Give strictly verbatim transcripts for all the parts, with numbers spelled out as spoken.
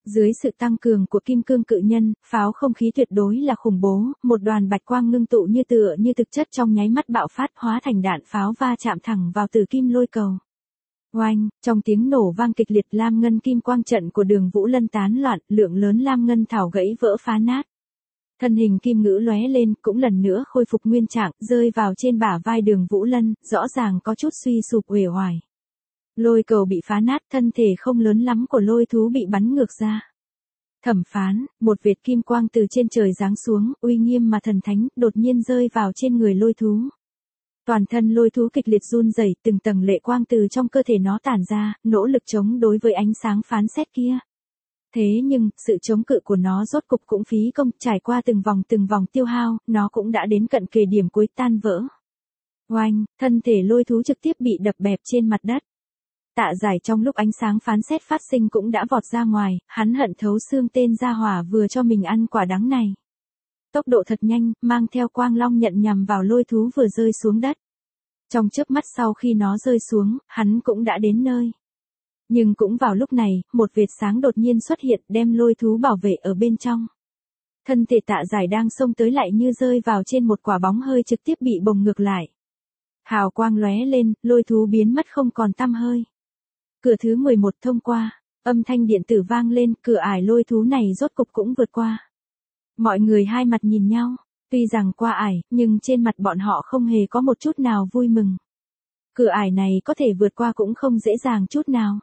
Dưới sự tăng cường của kim cương cự nhân, pháo không khí tuyệt đối là khủng bố, một đoàn bạch quang ngưng tụ như tựa như thực chất trong nháy mắt bạo phát hóa thành đạn pháo va chạm thẳng vào tử kim lôi cầu. Oanh, trong tiếng nổ vang kịch liệt lam ngân kim quang trận của Đường Vũ Lân tán loạn, lượng lớn lam ngân thảo gãy vỡ phá nát. Thân hình kim ngữ lóe lên, cũng lần nữa khôi phục nguyên trạng, rơi vào trên bả vai Đường Vũ Lân, rõ ràng có chút suy sụp uể oải. Lôi cầu bị phá nát, thân thể không lớn lắm của lôi thú bị bắn ngược ra. Thẩm Phán, một vệt kim quang từ trên trời giáng xuống, uy nghiêm mà thần thánh, đột nhiên rơi vào trên người lôi thú. Toàn thân lôi thú kịch liệt run rẩy, từng tầng lệ quang từ trong cơ thể nó tản ra, nỗ lực chống đối với ánh sáng phán xét kia. Thế nhưng, sự chống cự của nó rốt cục cũng phí công, trải qua từng vòng từng vòng tiêu hao, nó cũng đã đến cận kề điểm cuối tan vỡ. Oanh, thân thể lôi thú trực tiếp bị đập bẹp trên mặt đất. Tạ Giải trong lúc ánh sáng phán xét phát sinh cũng đã vọt ra ngoài, hắn hận thấu xương tên gia hỏa vừa cho mình ăn quả đắng này. Tốc độ thật nhanh, mang theo quang long nhận nhằm vào lôi thú vừa rơi xuống đất. Trong chớp mắt sau khi nó rơi xuống, hắn cũng đã đến nơi. Nhưng cũng vào lúc này, một vệt sáng đột nhiên xuất hiện đem lôi thú bảo vệ ở bên trong. Thân thể Tạ Giải đang xông tới lại như rơi vào trên một quả bóng hơi trực tiếp bị bồng ngược lại. Hào quang lóe lên, lôi thú biến mất không còn tăm hơi. Cửa thứ mười một thông qua, âm thanh điện tử vang lên, cửa ải lôi thú này rốt cục cũng vượt qua. Mọi người hai mặt nhìn nhau, tuy rằng qua ải, nhưng trên mặt bọn họ không hề có một chút nào vui mừng. Cửa ải này có thể vượt qua cũng không dễ dàng chút nào.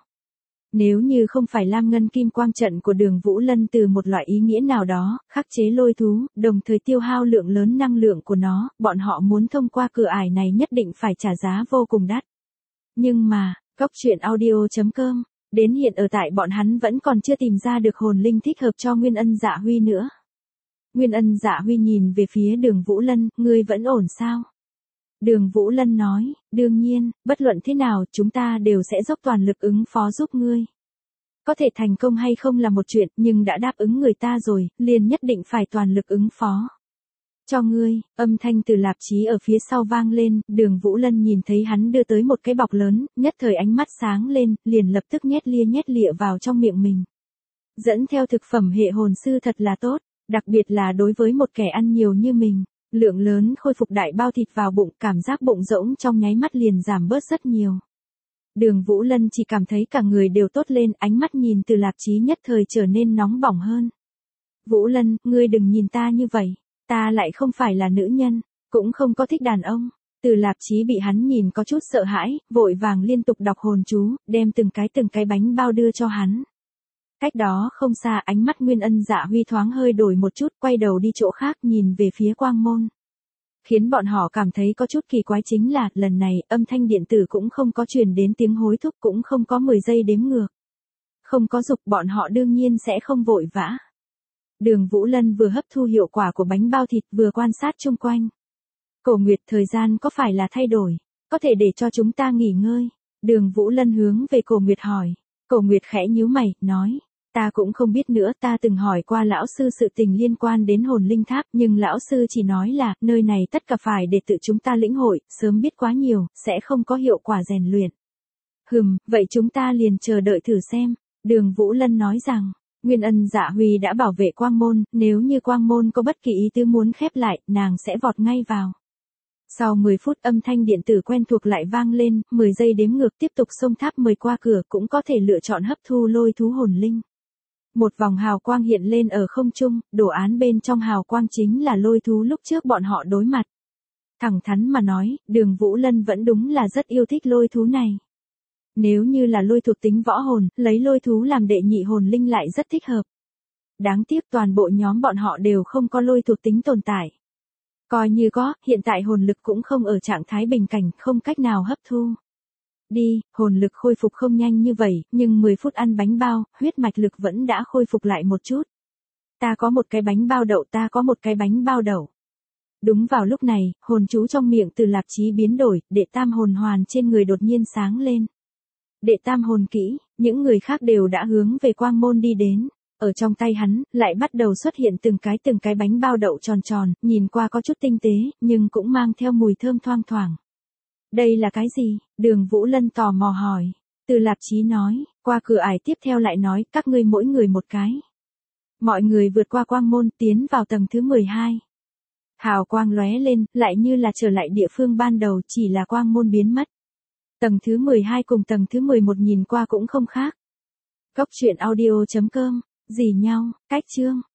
Nếu như không phải lam ngân kim quang trận của Đường Vũ Lân từ một loại ý nghĩa nào đó, khắc chế lôi thú, đồng thời tiêu hao lượng lớn năng lượng của nó, bọn họ muốn thông qua cửa ải này nhất định phải trả giá vô cùng đắt. Nhưng mà, Góc truyện audio chấm com, đến hiện ở tại bọn hắn vẫn còn chưa tìm ra được hồn linh thích hợp cho Nguyên Ân Dạ Huy nữa. Nguyên Ân Dạ Huy nhìn về phía Đường Vũ Lân, ngươi vẫn ổn sao? Đường Vũ Lân nói, đương nhiên, bất luận thế nào chúng ta đều sẽ dốc toàn lực ứng phó giúp ngươi. Có thể thành công hay không là một chuyện, nhưng đã đáp ứng người ta rồi, liền nhất định phải toàn lực ứng phó. Cho ngươi, âm thanh từ Lạp Chí ở phía sau vang lên, Đường Vũ Lân nhìn thấy hắn đưa tới một cái bọc lớn, nhất thời ánh mắt sáng lên, liền lập tức nhét lia nhét lịa vào trong miệng mình. Dẫn theo thực phẩm hệ hồn sư thật là tốt, đặc biệt là đối với một kẻ ăn nhiều như mình, lượng lớn khôi phục đại bao thịt vào bụng, cảm giác bụng rỗng trong nháy mắt liền giảm bớt rất nhiều. Đường Vũ Lân chỉ cảm thấy cả người đều tốt lên, ánh mắt nhìn từ Lạp Chí nhất thời trở nên nóng bỏng hơn. Vũ Lân, ngươi đừng nhìn ta như vậy. Ta lại không phải là nữ nhân, cũng không có thích đàn ông. Từ Lạp Chí bị hắn nhìn có chút sợ hãi, vội vàng liên tục đọc hồn chú, đem từng cái từng cái bánh bao đưa cho hắn. Cách đó không xa, ánh mắt Nguyên Ân Dạ Huy thoáng hơi đổi một chút, quay đầu đi chỗ khác nhìn về phía quang môn. Khiến bọn họ cảm thấy có chút kỳ quái chính là, lần này, âm thanh điện tử cũng không có truyền đến tiếng hối thúc, cũng không có mười giây đếm ngược. Không có dục, bọn họ đương nhiên sẽ không vội vã. Đường Vũ Lân vừa hấp thu hiệu quả của bánh bao thịt vừa quan sát chung quanh. Cổ Nguyệt, thời gian có phải là thay đổi, có thể để cho chúng ta nghỉ ngơi? Đường Vũ Lân hướng về Cổ Nguyệt hỏi. Cổ Nguyệt khẽ nhíu mày, nói, ta cũng không biết nữa, ta từng hỏi qua lão sư sự tình liên quan đến hồn linh tháp, nhưng lão sư chỉ nói là, nơi này tất cả phải để tự chúng ta lĩnh hội, sớm biết quá nhiều, sẽ không có hiệu quả rèn luyện. Hừm, vậy chúng ta liền chờ đợi thử xem. Đường Vũ Lân nói rằng, Nguyên Ân Dạ Huy đã bảo vệ quang môn, nếu như quang môn có bất kỳ ý tứ muốn khép lại, nàng sẽ vọt ngay vào. Sau mười phút âm thanh điện tử quen thuộc lại vang lên, mười giây đếm ngược tiếp tục xông tháp mười qua cửa cũng có thể lựa chọn hấp thu lôi thú hồn linh. Một vòng hào quang hiện lên ở không trung, đồ án bên trong hào quang chính là lôi thú lúc trước bọn họ đối mặt. Thẳng thắn mà nói, Đường Vũ Lân vẫn đúng là rất yêu thích lôi thú này. Nếu như là lôi thuộc tính võ hồn, lấy lôi thú làm đệ nhị hồn linh lại rất thích hợp. Đáng tiếc toàn bộ nhóm bọn họ đều không có lôi thuộc tính tồn tại. Coi như có, hiện tại hồn lực cũng không ở trạng thái bình cảnh, không cách nào hấp thu. Đi, hồn lực khôi phục không nhanh như vậy, nhưng mười phút ăn bánh bao, huyết mạch lực vẫn đã khôi phục lại một chút. Ta có một cái bánh bao đậu, ta có một cái bánh bao đậu. Đúng vào lúc này, hồn chú trong miệng từ Lạp Chí biến đổi, đệ tam hồn hoàn trên người đột nhiên sáng lên. Đệ tam hồn kỹ, những người khác đều đã hướng về quang môn đi đến. Ở trong tay hắn, lại bắt đầu xuất hiện từng cái từng cái bánh bao đậu tròn tròn, nhìn qua có chút tinh tế, nhưng cũng mang theo mùi thơm thoang thoảng. Đây là cái gì? Đường Vũ Lân tò mò hỏi. Từ Lạp Chí nói, Qua cửa ải tiếp theo lại nói, các ngươi mỗi người một cái. Mọi người vượt qua quang môn, tiến vào tầng thứ mười hai. Hào quang lóe lên, lại như là trở lại địa phương ban đầu, chỉ là quang môn biến mất. Tầng thứ mười hai cùng tầng thứ mười một nhìn qua cũng không khác. Cốc truyện audio chấm com, dì nhau, cách chương.